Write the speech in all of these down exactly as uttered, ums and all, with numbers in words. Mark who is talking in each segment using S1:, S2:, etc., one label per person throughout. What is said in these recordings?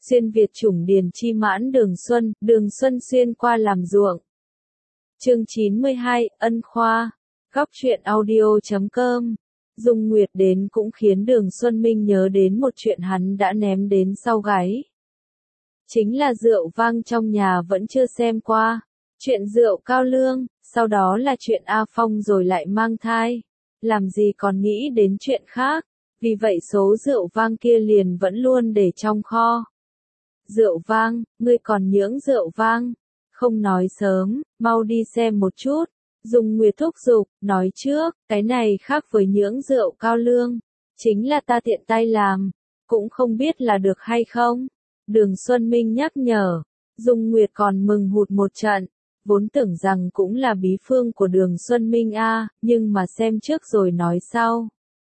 S1: xuyên Việt chủng điền chi mãn Đường Xuân, Đường Xuân xuyên qua làm ruộng. Chương chín mươi hai, Ân Khoa. Góc truyện audio chấm com. Dung Nguyệt đến cũng khiến Đường Xuân Minh nhớ đến một chuyện hắn đã ném đến sau gáy. Chính là rượu vang trong nhà vẫn chưa xem qua. Chuyện rượu cao lương, sau đó là chuyện A Phong rồi lại mang thai. Làm gì còn nghĩ đến chuyện khác, vì vậy số rượu vang kia liền vẫn luôn để trong kho. Rượu vang, ngươi còn nhưỡng rượu vang? Không nói sớm, mau đi xem một chút. Dung Nguyệt thúc giục, nói trước, cái này khác với nhưỡng rượu cao lương. Chính là ta tiện tay làm, cũng không biết là được hay không. Đường Xuân Minh nhắc nhở, Dung Nguyệt còn mừng hụt một trận. Vốn tưởng rằng cũng là bí phương của Đường Xuân Minh a, nhưng mà xem trước rồi nói sau.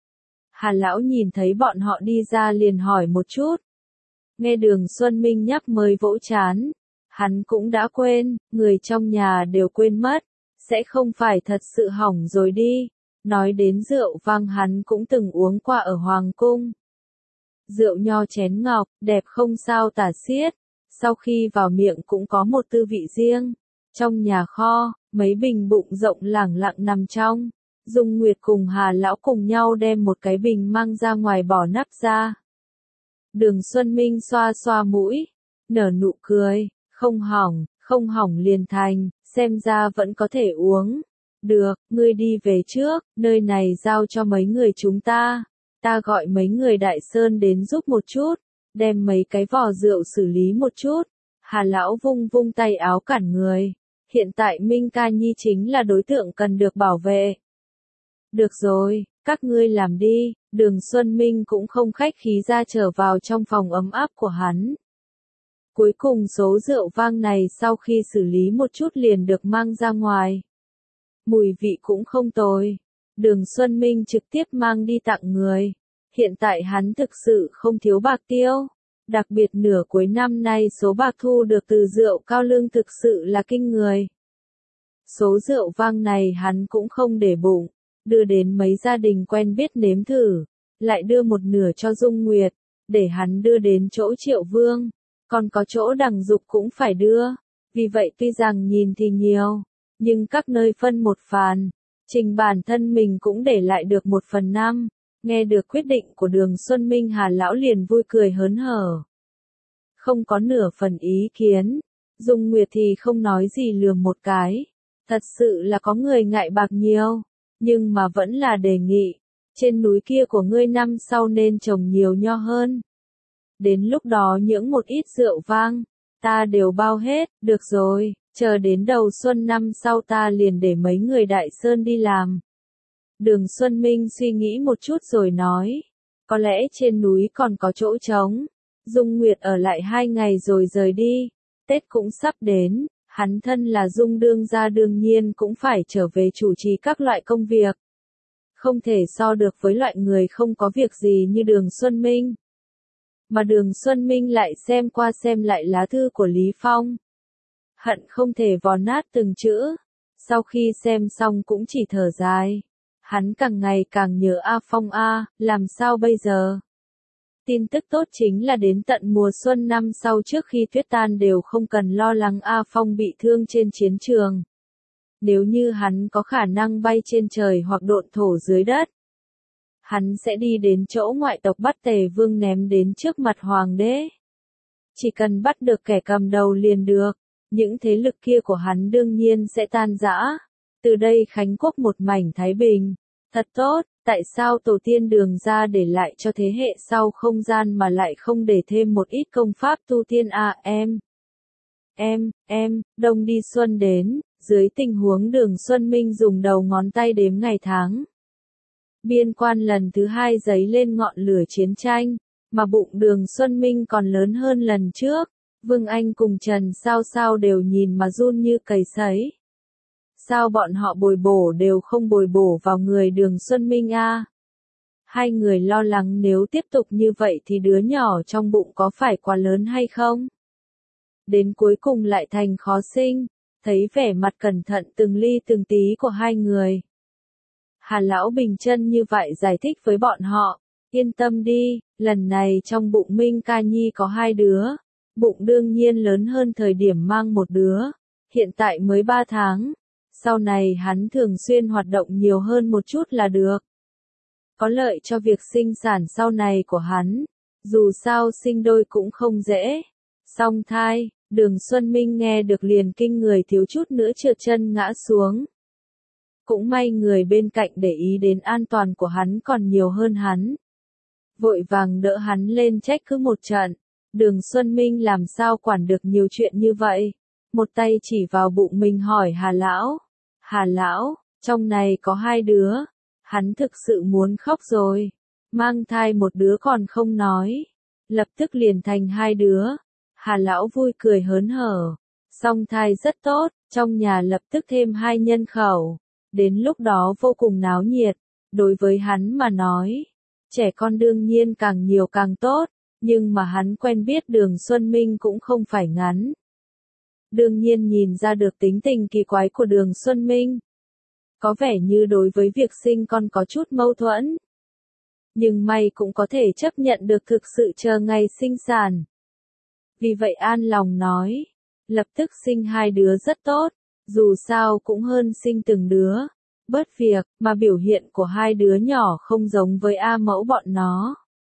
S1: Hà lão nhìn thấy bọn họ đi ra liền hỏi một chút. Nghe Đường Xuân Minh nhắc mới vỗ chán. Hắn cũng đã quên, người trong nhà đều quên mất. Sẽ không phải thật sự hỏng rồi đi. Nói đến rượu vang hắn cũng từng uống qua ở Hoàng Cung. Rượu nho chén ngọc, đẹp không sao tả xiết. Sau khi vào miệng cũng có một tư vị riêng. Trong nhà kho, mấy bình bụng rộng lẳng lặng nằm trong. Dung Nguyệt cùng Hà lão cùng nhau đem một cái bình mang ra ngoài bỏ nắp ra. Đường Xuân Minh xoa xoa mũi, nở nụ cười, không hỏng, không hỏng liền thành, xem ra vẫn có thể uống. Được, ngươi đi về trước, nơi này giao cho mấy người chúng ta. Ta gọi mấy người Đại Sơn đến giúp một chút, đem mấy cái vò rượu xử lý một chút. Hà lão vung vung tay áo cản người. Hiện tại Minh Ca Nhi chính là đối tượng cần được bảo vệ. Được rồi, các ngươi làm đi. Đường Xuân Minh cũng không khách khí ra trở vào trong phòng ấm áp của hắn. Cuối cùng số rượu vang này sau khi xử lý một chút liền được mang ra ngoài. Mùi vị cũng không tồi. Đường Xuân Minh trực tiếp mang đi tặng người. Hiện tại hắn thực sự không thiếu bạc tiêu. Đặc biệt nửa cuối năm nay số bạc thu được từ rượu cao lương thực sự là kinh người. Số rượu vang này hắn cũng không để bụng. Đưa đến mấy gia đình quen biết nếm thử. Lại đưa một nửa cho Dung Nguyệt. Để hắn đưa đến chỗ Triệu Vương. Còn có chỗ Đằng Dục cũng phải đưa. Vì vậy tuy rằng nhìn thì nhiều. Nhưng các nơi phân một phần. Trình bản thân mình cũng để lại được một phần năm. Nghe được quyết định của Đường Xuân Minh, Hà lão liền vui cười hớn hở. Không có nửa phần ý kiến. Dung Nguyệt thì không nói gì lườm một cái. Thật sự là có người ngại bạc nhiều. Nhưng mà vẫn là đề nghị. Trên núi kia của ngươi năm sau nên trồng nhiều nho hơn. Đến lúc đó nhưỡng một ít rượu vang. Ta đều bao hết, được rồi. Chờ đến đầu xuân năm sau ta liền để mấy người Đại Sơn đi làm. Đường Xuân Minh suy nghĩ một chút rồi nói. Có lẽ trên núi còn có chỗ trống. Dung Nguyệt ở lại hai ngày rồi rời đi. Tết cũng sắp đến. Hắn thân là Dung đương gia đương nhiên cũng phải trở về chủ trì các loại công việc. Không thể so được với loại người không có việc gì như Đường Xuân Minh. Mà Đường Xuân Minh lại xem qua xem lại lá thư của Lý Phong. Hận không thể vò nát từng chữ. Sau khi xem xong cũng chỉ thở dài. Hắn càng ngày càng nhớ A Phong a, làm sao bây giờ? Tin tức tốt chính là đến tận mùa xuân năm sau trước khi tuyết tan đều không cần lo lắng A Phong bị thương trên chiến trường. Nếu như hắn có khả năng bay trên trời hoặc độn thổ dưới đất, hắn sẽ đi đến chỗ ngoại tộc bắt Tề Vương ném đến trước mặt Hoàng đế. Chỉ cần bắt được kẻ cầm đầu liền được, những thế lực kia của hắn đương nhiên sẽ tan rã. Từ đây Khánh Quốc một mảnh thái bình. Thật tốt, tại sao tổ tiên Đường ra để lại cho thế hệ sau không gian mà lại không để thêm một ít công pháp tu tiên à em? Em, em, đông đi xuân đến, dưới tình huống Đường Xuân Minh dùng đầu ngón tay đếm ngày tháng. Biên quan lần thứ hai giấy lên ngọn lửa chiến tranh, mà bụng Đường Xuân Minh còn lớn hơn lần trước. Vương Anh cùng Trần Sao Sao đều nhìn mà run như cầy sấy. Sao bọn họ bồi bổ đều không bồi bổ vào người Đường Xuân Minh a? Hai người lo lắng nếu tiếp tục như vậy thì đứa nhỏ trong bụng có phải quá lớn hay không? Đến cuối cùng lại thành khó sinh, thấy vẻ mặt cẩn thận từng ly từng tí của hai người. Hà lão bình chân như vậy giải thích với bọn họ, Yên tâm đi, lần này trong bụng Minh Ca Nhi có hai đứa, bụng đương nhiên lớn hơn thời điểm mang một đứa, hiện tại mới ba tháng, sau này hắn thường xuyên hoạt động nhiều hơn một chút là được. Có lợi cho việc sinh sản sau này của hắn, dù sao sinh đôi cũng không dễ. Song thai, Đường Xuân Minh nghe được liền kinh người thiếu chút nữa trượt chân ngã xuống. Cũng may người bên cạnh để ý đến an toàn của hắn còn nhiều hơn hắn. Vội vàng đỡ hắn lên trách cứ một trận. Đường Xuân Minh làm sao quản được nhiều chuyện như vậy. Một tay chỉ vào bụng mình hỏi Hà Lão. Hà Lão, trong này có hai đứa. Hắn thực sự muốn khóc rồi. Mang thai một đứa còn không nói. Lập tức liền thành hai đứa. Hà Lão vui cười hớn hở. Song thai rất tốt, trong nhà lập tức thêm hai nhân khẩu. Đến lúc đó vô cùng náo nhiệt. Đối với hắn mà nói, trẻ con đương nhiên càng nhiều càng tốt, nhưng mà hắn quen biết Đường Xuân Minh cũng không phải ngắn. Đương nhiên nhìn ra được tính tình kỳ quái của Đường Xuân Minh. Có vẻ như đối với việc sinh con có chút mâu thuẫn. Nhưng may cũng có thể chấp nhận được thực sự chờ ngày sinh sản. Vì vậy an lòng nói, lập tức sinh hai đứa rất tốt, dù sao cũng hơn sinh từng đứa. Bớt việc, mà biểu hiện của hai đứa nhỏ không giống với A Mẫu bọn nó.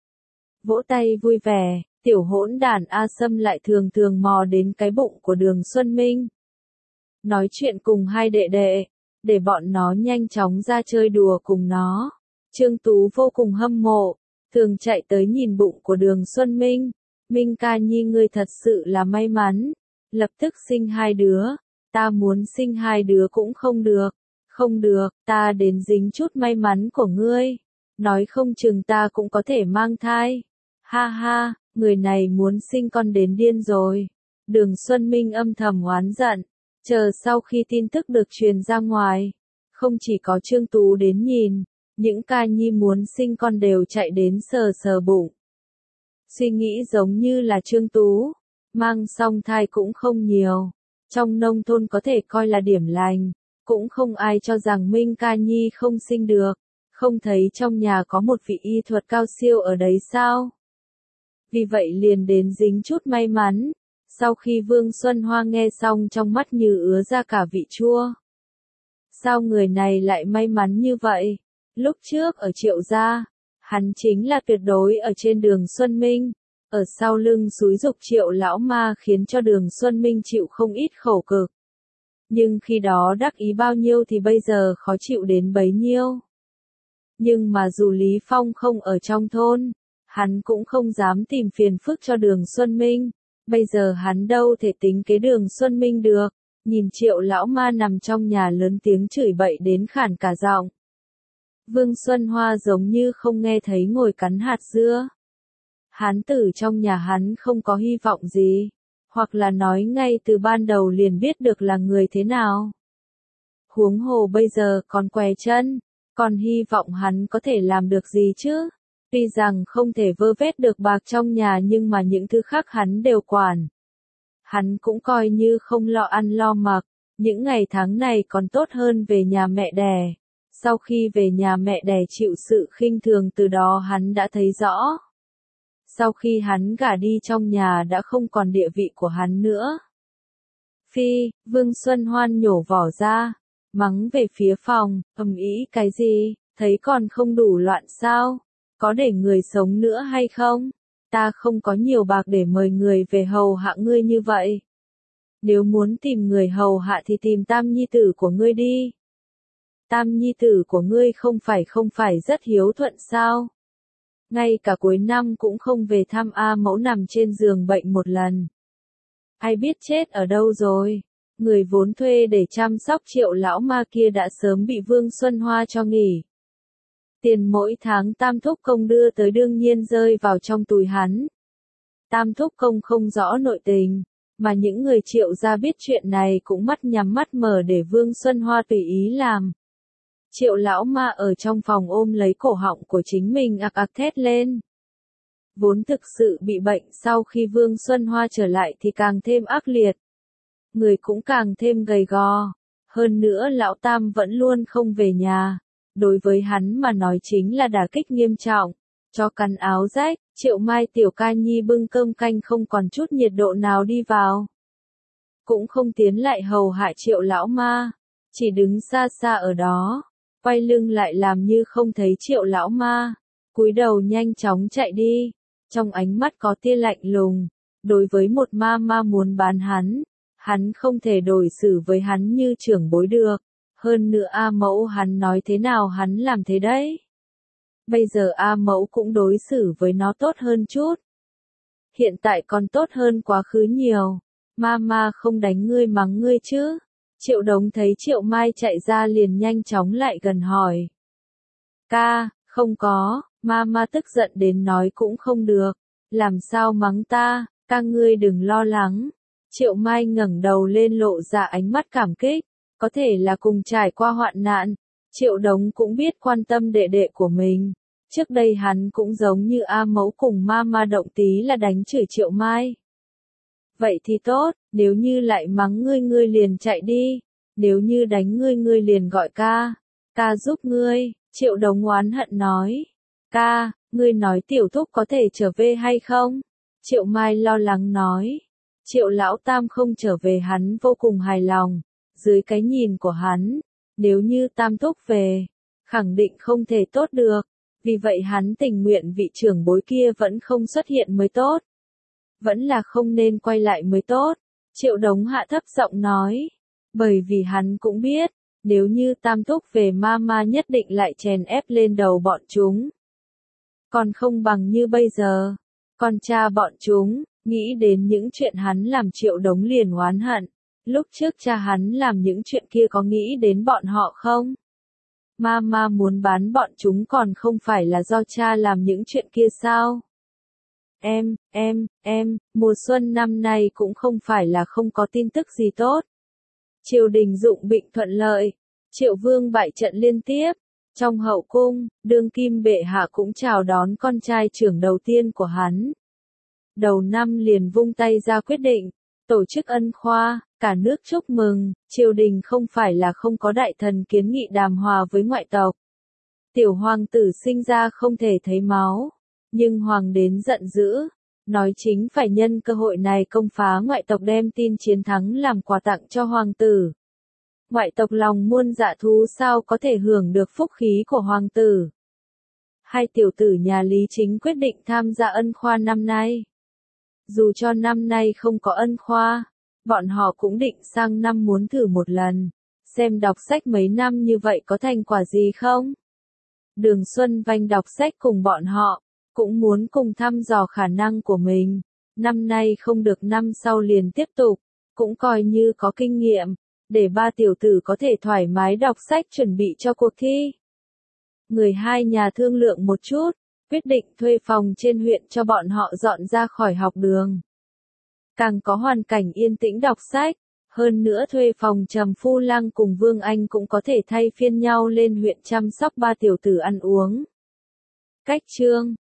S1: Vỗ tay vui vẻ, tiểu hỗn đản A Sâm lại thường thường mò đến cái bụng của Đường Xuân Minh. Nói chuyện cùng hai đệ đệ, để bọn nó nhanh chóng ra chơi đùa cùng nó. Trương Tú vô cùng hâm mộ, thường chạy tới nhìn bụng của Đường Xuân Minh. Minh Ca Nhi ngươi thật sự là may mắn, lập tức sinh hai đứa, ta muốn sinh hai đứa cũng không được. Không được, ta đến dính chút may mắn của ngươi. Nói không chừng ta cũng có thể mang thai. Ha ha, người này muốn sinh con đến điên rồi. Đường Xuân Minh âm thầm oán giận. Chờ sau khi tin tức được truyền ra ngoài, không chỉ có Trương Tú đến nhìn, những ca nhi muốn sinh con đều chạy đến sờ sờ bụng. Suy nghĩ giống như là Trương Tú, mang song thai cũng không nhiều. Trong nông thôn có thể coi là điểm lành. Cũng không ai cho rằng Minh Ca Nhi không sinh được, không thấy trong nhà có một vị y thuật cao siêu ở đấy sao? Vì vậy liền đến dính chút may mắn, sau khi Vương Xuân Hoa nghe xong trong mắt như ứa ra cả vị chua. Sao người này lại may mắn như vậy? Lúc trước ở Triệu gia, hắn chính là tuyệt đối ở trên Đường Xuân Minh, ở sau lưng xúi giục Triệu lão ma khiến cho Đường Xuân Minh chịu không ít khổ cực. Nhưng khi đó đắc ý bao nhiêu thì bây giờ khó chịu đến bấy nhiêu. Nhưng mà dù Lý Phong không ở trong thôn, hắn cũng không dám tìm phiền phức cho Đường Xuân Minh. Bây giờ hắn đâu thể tính kế Đường Xuân Minh được. Nhìn Triệu lão ma nằm trong nhà lớn tiếng chửi bậy đến khản cả giọng. Vương Xuân Hoa giống như không nghe thấy ngồi cắn hạt dưa. Hán tử trong nhà hắn không có hy vọng gì. Hoặc là nói ngay từ ban đầu liền biết được là người thế nào. Huống hồ bây giờ còn què chân, còn hy vọng hắn có thể làm được gì chứ? Tuy rằng không thể vơ vét được bạc trong nhà nhưng mà những thứ khác hắn đều quản. Hắn cũng coi như không lo ăn lo mặc, những ngày tháng này còn tốt hơn về nhà mẹ đẻ. Sau khi về nhà mẹ đẻ chịu sự khinh thường từ đó hắn đã thấy rõ. Sau khi hắn gả đi trong nhà đã không còn địa vị của hắn nữa. Phi, Vương Xuân Hoan nhổ vỏ ra, mắng về phía phòng, ầm ĩ cái gì, thấy còn không đủ loạn sao, có để người sống nữa hay không, ta không có nhiều bạc để mời người về hầu hạ ngươi như vậy. Nếu muốn tìm người hầu hạ thì tìm tam nhi tử của ngươi đi. Tam nhi tử của ngươi không phải không phải rất hiếu thuận sao? Ngay cả cuối năm cũng không về thăm A Mẫu nằm trên giường bệnh một lần. Ai biết chết ở đâu rồi? Người vốn thuê để chăm sóc Triệu lão ma kia đã sớm bị Vương Xuân Hoa cho nghỉ. Tiền mỗi tháng Tam Thúc Công đưa tới đương nhiên rơi vào trong túi hắn. Tam Thúc Công không rõ nội tình, mà những người Triệu gia biết chuyện này cũng mắt nhắm mắt mở để Vương Xuân Hoa tùy ý làm. Triệu lão ma ở trong phòng ôm lấy cổ họng của chính mình ạc ạc thét lên. Vốn thực sự bị bệnh sau khi Vương Xuân Hoa trở lại thì càng thêm ác liệt. Người cũng càng thêm gầy gò. Hơn nữa lão Tam vẫn luôn không về nhà. Đối với hắn mà nói chính là đả kích nghiêm trọng. Chó cắn áo rách, Triệu Mai tiểu ca nhi bưng cơm canh không còn chút nhiệt độ nào đi vào. Cũng không tiến lại hầu hạ Triệu lão ma, chỉ đứng xa xa ở đó, quay lưng lại làm như không thấy Triệu lão ma, cúi đầu nhanh chóng chạy đi, trong ánh mắt có tia lạnh lùng, đối với một ma ma muốn bán hắn, hắn không thể đối xử với hắn như trưởng bối được, hơn nữa A Mẫu hắn nói thế nào hắn làm thế đấy. Bây giờ A Mẫu cũng đối xử với nó tốt hơn chút. Hiện tại còn tốt hơn quá khứ nhiều. Mama không đánh ngươi mắng ngươi chứ? Triệu Đống thấy Triệu Mai chạy ra liền nhanh chóng lại gần hỏi. Ca, không có, Mama tức giận đến nói cũng không được. Làm sao mắng ta, ca ngươi đừng lo lắng. Triệu Mai ngẩng đầu lên lộ ra ánh mắt cảm kích. Có thể là cùng trải qua hoạn nạn. Triệu Đống cũng biết quan tâm đệ đệ của mình. Trước đây hắn cũng giống như A Mẫu cùng Mama động tí là đánh chửi Triệu Mai. Vậy thì tốt, nếu như lại mắng ngươi ngươi liền chạy đi, nếu như đánh ngươi ngươi liền gọi ca, ca giúp ngươi, Triệu Đống oán hận nói. Ca, ngươi nói tiểu thúc có thể trở về hay không? Triệu Mai lo lắng nói. Triệu lão tam không trở về hắn vô cùng hài lòng, dưới cái nhìn của hắn, nếu như tam thúc về, khẳng định không thể tốt được, vì vậy hắn tình nguyện vị trưởng bối kia vẫn không xuất hiện mới tốt. Vẫn là không nên quay lại mới tốt, Triệu Đống hạ thấp giọng nói, bởi vì hắn cũng biết, nếu như tam thúc về Mama nhất định lại chèn ép lên đầu bọn chúng. Còn không bằng như bây giờ, con cha bọn chúng, nghĩ đến những chuyện hắn làm Triệu Đống liền oán hận, lúc trước cha hắn làm những chuyện kia có nghĩ đến bọn họ không? Mama muốn bán bọn chúng còn không phải là do cha làm những chuyện kia sao? Em, em, em, mùa xuân năm nay cũng không phải là không có tin tức gì tốt. Triều đình dụng binh thuận lợi, Triệu Vương bại trận liên tiếp. Trong hậu cung, đương kim bệ hạ cũng chào đón con trai trưởng đầu tiên của hắn. Đầu năm liền vung tay ra quyết định, tổ chức ân khoa, cả nước chúc mừng, triều đình không phải là không có đại thần kiến nghị đàm hòa với ngoại tộc. Tiểu hoàng tử sinh ra không thể thấy máu. Nhưng hoàng đến giận dữ, nói chính phải nhân cơ hội này công phá ngoại tộc đem tin chiến thắng làm quà tặng cho hoàng tử. Ngoại tộc lòng muôn dạ thú sao có thể hưởng được phúc khí của hoàng tử. Hai tiểu tử nhà Lý Chính quyết định tham gia ân khoa năm nay. Dù cho năm nay không có ân khoa, bọn họ cũng định sang năm muốn thử một lần, xem đọc sách mấy năm như vậy có thành quả gì không. Đường Xuân Vanh đọc sách cùng bọn họ. Cũng muốn cùng thăm dò khả năng của mình, năm nay không được năm sau liền tiếp tục, cũng coi như có kinh nghiệm, để ba tiểu tử có thể thoải mái đọc sách chuẩn bị cho cuộc thi. Người hai nhà thương lượng một chút, quyết định thuê phòng trên huyện cho bọn họ dọn ra khỏi học đường. Càng có hoàn cảnh yên tĩnh đọc sách, hơn nữa thuê phòng Trầm Phu Lăng cùng Vương Anh cũng có thể thay phiên nhau lên huyện chăm sóc ba tiểu tử ăn uống. Cách chương